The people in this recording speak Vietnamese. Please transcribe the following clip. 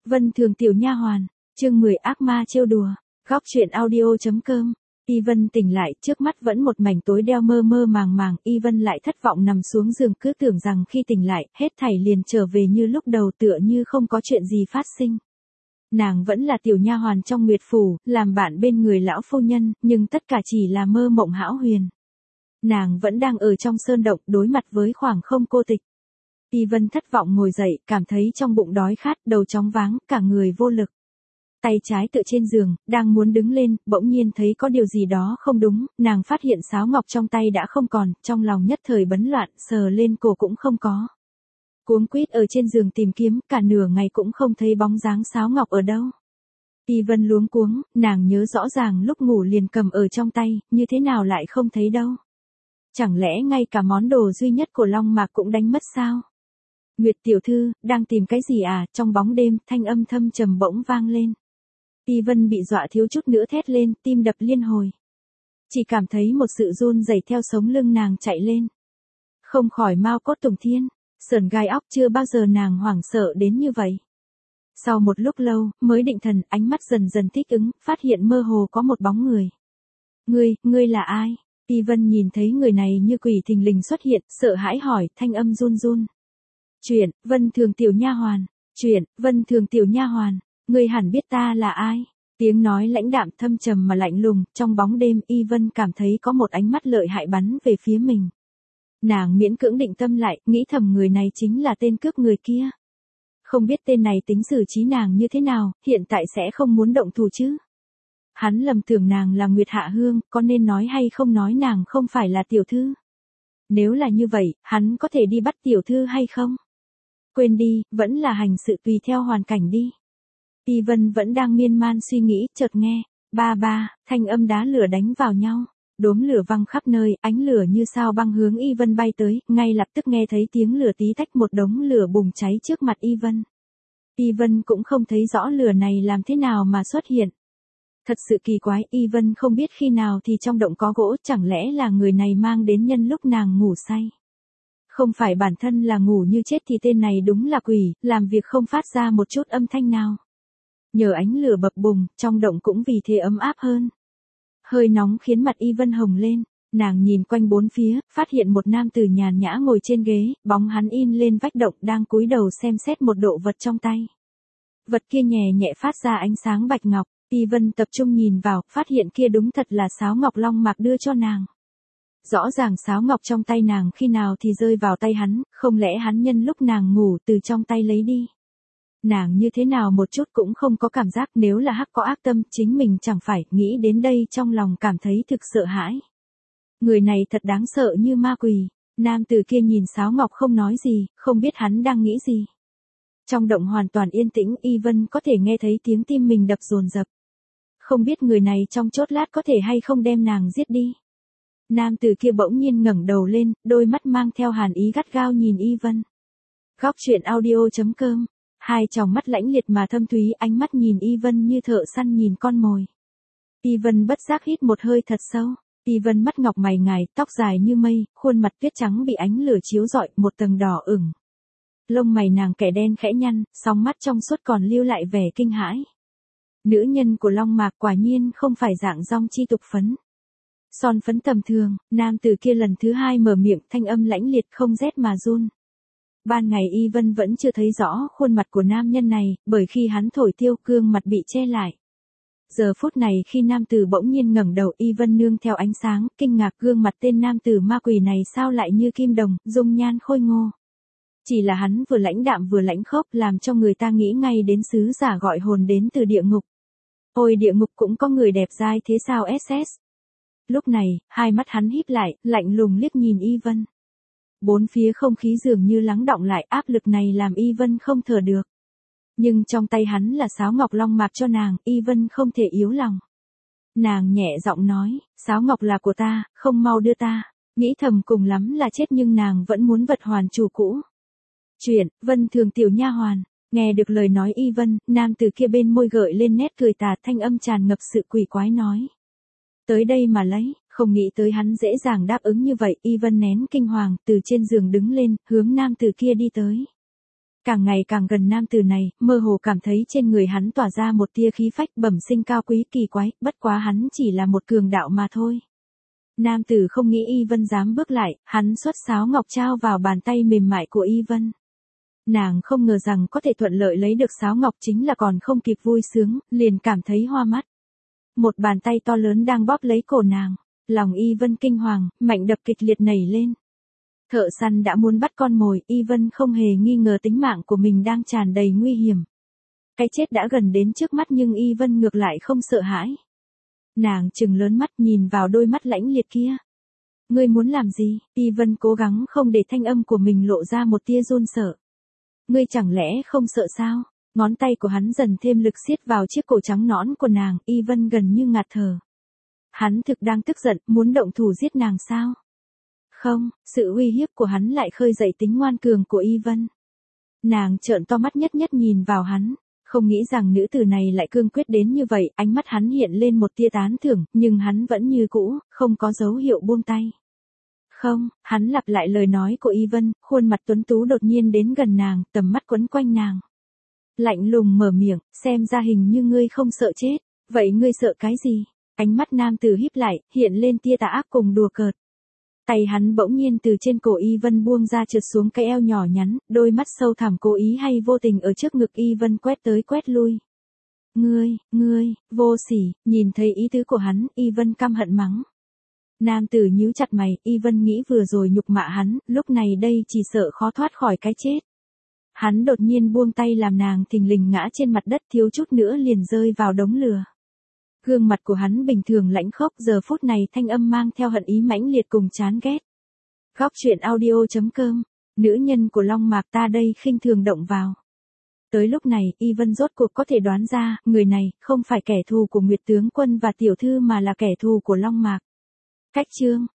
Vân Thường tiểu nha hoàn, chương 10 ác ma trêu đùa, góc truyện audio.com. Y Vân tỉnh lại, trước mắt vẫn một mảnh tối đeo mơ mơ màng màng, Y Vân lại thất vọng nằm xuống giường, cứ tưởng rằng khi tỉnh lại, hết thảy liền trở về như lúc đầu, tựa như không có chuyện gì phát sinh. Nàng vẫn là tiểu nha hoàn trong Nguyệt phủ, làm bạn bên người lão phu nhân, nhưng tất cả chỉ là mơ mộng hão huyền. Nàng vẫn đang ở trong sơn động, đối mặt với khoảng không cô tịch. Y Vân thất vọng ngồi dậy, cảm thấy trong bụng đói khát, đầu chóng váng, cả người vô lực. Tay trái tựa trên giường, đang muốn đứng lên, bỗng nhiên thấy có điều gì đó không đúng, nàng phát hiện sáo ngọc trong tay đã không còn, trong lòng nhất thời bấn loạn, sờ lên cổ cũng không có. Cuống quýt ở trên giường tìm kiếm, cả nửa ngày cũng không thấy bóng dáng sáo ngọc ở đâu. Y Vân luống cuống, nàng nhớ rõ ràng lúc ngủ liền cầm ở trong tay, như thế nào lại không thấy đâu. Chẳng lẽ ngay cả món đồ duy nhất của Long Mạc cũng đánh mất sao? Nguyệt tiểu thư, đang tìm cái gì à? Trong bóng đêm, thanh âm thâm trầm bỗng vang lên. Y Vân bị dọa thiếu chút nữa thét lên, tim đập liên hồi. Chỉ cảm thấy một sự run rẩy theo sống lưng nàng chạy lên. Không khỏi mau cốt tùng thiên, sởn gai óc, chưa bao giờ nàng hoảng sợ đến như vậy. Sau một lúc lâu, mới định thần, ánh mắt dần dần thích ứng, phát hiện mơ hồ có một bóng người. Ngươi là ai? Y Vân nhìn thấy người này như quỷ thình lình xuất hiện, sợ hãi hỏi, thanh âm run run. Chuyện, Vân Thường tiểu nha hoàn. Chuyện, Vân Thường tiểu nha hoàn. Ngươi hẳn biết ta là ai. Tiếng nói lãnh đạm thâm trầm mà lạnh lùng, trong bóng đêm Y Vân cảm thấy có một ánh mắt lợi hại bắn về phía mình. Nàng miễn cưỡng định tâm lại, nghĩ thầm người này chính là tên cướp người kia. Không biết tên này tính xử trí nàng như thế nào, hiện tại sẽ không muốn động thủ chứ. Hắn lầm tưởng nàng là Nguyệt Hạ Hương, có nên nói hay không nói nàng không phải là tiểu thư. Nếu là như vậy, hắn có thể đi bắt tiểu thư hay không? Quên đi, vẫn là hành sự tùy theo hoàn cảnh đi. Y Vân vẫn đang miên man suy nghĩ, chợt nghe, ba, thanh âm đá lửa đánh vào nhau. Đốm lửa văng khắp nơi, ánh lửa như sao băng hướng Y Vân bay tới, ngay lập tức nghe thấy tiếng lửa tí tách, một đống lửa bùng cháy trước mặt Y Vân. Y Vân cũng không thấy rõ lửa này làm thế nào mà xuất hiện. Thật sự kỳ quái, Y Vân không biết khi nào thì trong động có gỗ, chẳng lẽ là người này mang đến nhân lúc nàng ngủ say. Không phải bản thân là ngủ như chết thì tên này đúng là quỷ, làm việc không phát ra một chút âm thanh nào. Nhờ ánh lửa bập bùng, trong động cũng vì thế ấm áp hơn. Hơi nóng khiến mặt Y Vân hồng lên, nàng nhìn quanh bốn phía, phát hiện một nam tử nhàn nhã ngồi trên ghế, bóng hắn in lên vách động, đang cúi đầu xem xét một đồ vật trong tay. Vật kia nhẹ nhẹ phát ra ánh sáng bạch ngọc, Y Vân tập trung nhìn vào, phát hiện kia đúng thật là sáo ngọc Long Mạc đưa cho nàng. Rõ ràng sáo ngọc trong tay nàng khi nào thì rơi vào tay hắn, không lẽ hắn nhân lúc nàng ngủ từ trong tay lấy đi. Nàng như thế nào một chút cũng không có cảm giác, nếu là Hắc có ác tâm, chính mình chẳng phải, nghĩ đến đây trong lòng cảm thấy thực sợ hãi. Người này thật đáng sợ như ma quỷ. Nam tử kia nhìn sáo ngọc không nói gì, không biết hắn đang nghĩ gì. Trong động hoàn toàn yên tĩnh, Y Vân có thể nghe thấy tiếng tim mình đập dồn dập. Không biết người này trong chốc lát có thể hay không đem nàng giết đi. Nam tử kia bỗng nhiên ngẩng đầu lên, đôi mắt mang theo hàn ý gắt gao nhìn Y Vân. Góc truyện audio.com. Hai tròng mắt lãnh liệt mà thâm thúy, ánh mắt nhìn Y Vân như thợ săn nhìn con mồi. Y Vân bất giác hít một hơi thật sâu. Y Vân mắt ngọc mày ngài, tóc dài như mây, khuôn mặt tuyết trắng bị ánh lửa chiếu rọi, một tầng đỏ ửng. Lông mày nàng kẻ đen khẽ nhăn, sóng mắt trong suốt còn lưu lại vẻ kinh hãi. Nữ nhân của Long Mạc quả nhiên không phải dạng dong chi tục phấn. Son phấn tầm thường, nam tử kia lần thứ hai mở miệng, thanh âm lãnh liệt không rét mà run. Ban ngày Y Vân vẫn chưa thấy rõ khuôn mặt của nam nhân này, bởi khi hắn thổi tiêu gương mặt bị che lại. Giờ phút này khi nam tử bỗng nhiên ngẩng đầu, Y Vân nương theo ánh sáng, kinh ngạc gương mặt tên nam tử ma quỷ này sao lại như kim đồng, dung nhan khôi ngô. Chỉ là hắn vừa lãnh đạm vừa lãnh khốc, làm cho người ta nghĩ ngay đến sứ giả gọi hồn đến từ địa ngục. Ôi, địa ngục cũng có người đẹp dai thế sao SS. Lúc này, hai mắt hắn híp lại, lạnh lùng liếc nhìn Y Vân. Bốn phía không khí dường như lắng đọng lại, áp lực này làm Y Vân không thở được. Nhưng trong tay hắn là sáo ngọc Long Mạc cho nàng, Y Vân không thể yếu lòng. Nàng nhẹ giọng nói, sáo ngọc là của ta, không mau đưa ta. Nghĩ thầm cùng lắm là chết nhưng nàng vẫn muốn vật hoàn chủ cũ. Chuyện, Vân Thường tiểu nha hoàn. Nghe được lời nói Y Vân, nam từ kia bên môi gợi lên nét cười tà, thanh âm tràn ngập sự quỷ quái nói. Tới đây mà lấy, không nghĩ tới hắn dễ dàng đáp ứng như vậy. Y Vân nén kinh hoàng, từ trên giường đứng lên, hướng nam từ kia đi tới. càng ngày càng gần nam tử này, mơ hồ cảm thấy trên người hắn tỏa ra một tia khí phách bẩm sinh cao quý kỳ quái, bất quá hắn chỉ là một cường đạo mà thôi. Nam tử không nghĩ Y Vân dám bước lại, hắn xuất sáo ngọc trao vào bàn tay mềm mại của Y Vân. Nàng không ngờ rằng có thể thuận lợi lấy được sáo ngọc chính là còn không kịp vui sướng, liền cảm thấy hoa mắt. Một bàn tay to lớn đang bóp lấy cổ nàng, lòng Y Vân kinh hoàng, mạnh đập kịch liệt nảy lên. Thợ săn đã muốn bắt con mồi, Y Vân không hề nghi ngờ tính mạng của mình đang tràn đầy nguy hiểm. Cái chết đã gần đến trước mắt nhưng Y Vân ngược lại không sợ hãi. Nàng trừng lớn mắt nhìn vào đôi mắt lãnh liệt kia. Ngươi muốn làm gì? Y Vân cố gắng không để thanh âm của mình lộ ra một tia run sợ. Ngươi chẳng lẽ không sợ sao? Ngón tay của hắn dần thêm lực siết vào chiếc cổ trắng nõn của nàng, Y Vân gần như ngạt thở. Hắn thực đang tức giận, muốn động thủ giết nàng sao? Không, sự uy hiếp của hắn lại khơi dậy tính ngoan cường của Y Vân. Nàng trợn to mắt nhất nhất nhìn vào hắn, không nghĩ rằng nữ tử này lại cương quyết đến như vậy, ánh mắt hắn hiện lên một tia tán thưởng, nhưng hắn vẫn như cũ, không có dấu hiệu buông tay. Không, hắn lặp lại lời nói của Y Vân, khuôn mặt tuấn tú đột nhiên đến gần nàng, tầm mắt quấn quanh nàng. Lạnh lùng mở miệng, xem ra hình như ngươi không sợ chết, vậy ngươi sợ cái gì? Ánh mắt nam tử híp lại, hiện lên tia tà ác cùng đùa cợt. Tay hắn bỗng nhiên từ trên cổ Y Vân buông ra trượt xuống cái eo nhỏ nhắn, đôi mắt sâu thẳm cố ý hay vô tình ở trước ngực Y Vân quét tới quét lui. Ngươi, vô sỉ, nhìn thấy ý tứ của hắn, Y Vân căm hận mắng. Nam tử nhíu chặt mày, Y Vân nghĩ vừa rồi nhục mạ hắn, lúc này đây chỉ sợ khó thoát khỏi cái chết. Hắn đột nhiên buông tay làm nàng thình lình ngã trên mặt đất thiếu chút nữa liền rơi vào đống lửa. Gương mặt của hắn bình thường lãnh khốc giờ phút này thanh âm mang theo hận ý mãnh liệt cùng chán ghét. Góc truyện audio.com, nữ nhân của Long Mạc ta đây khinh thường động vào. Tới lúc này, Y Vân rốt cuộc có thể đoán ra, người này không phải kẻ thù của Nguyệt tướng quân và tiểu thư mà là kẻ thù của Long Mạc. Cách chương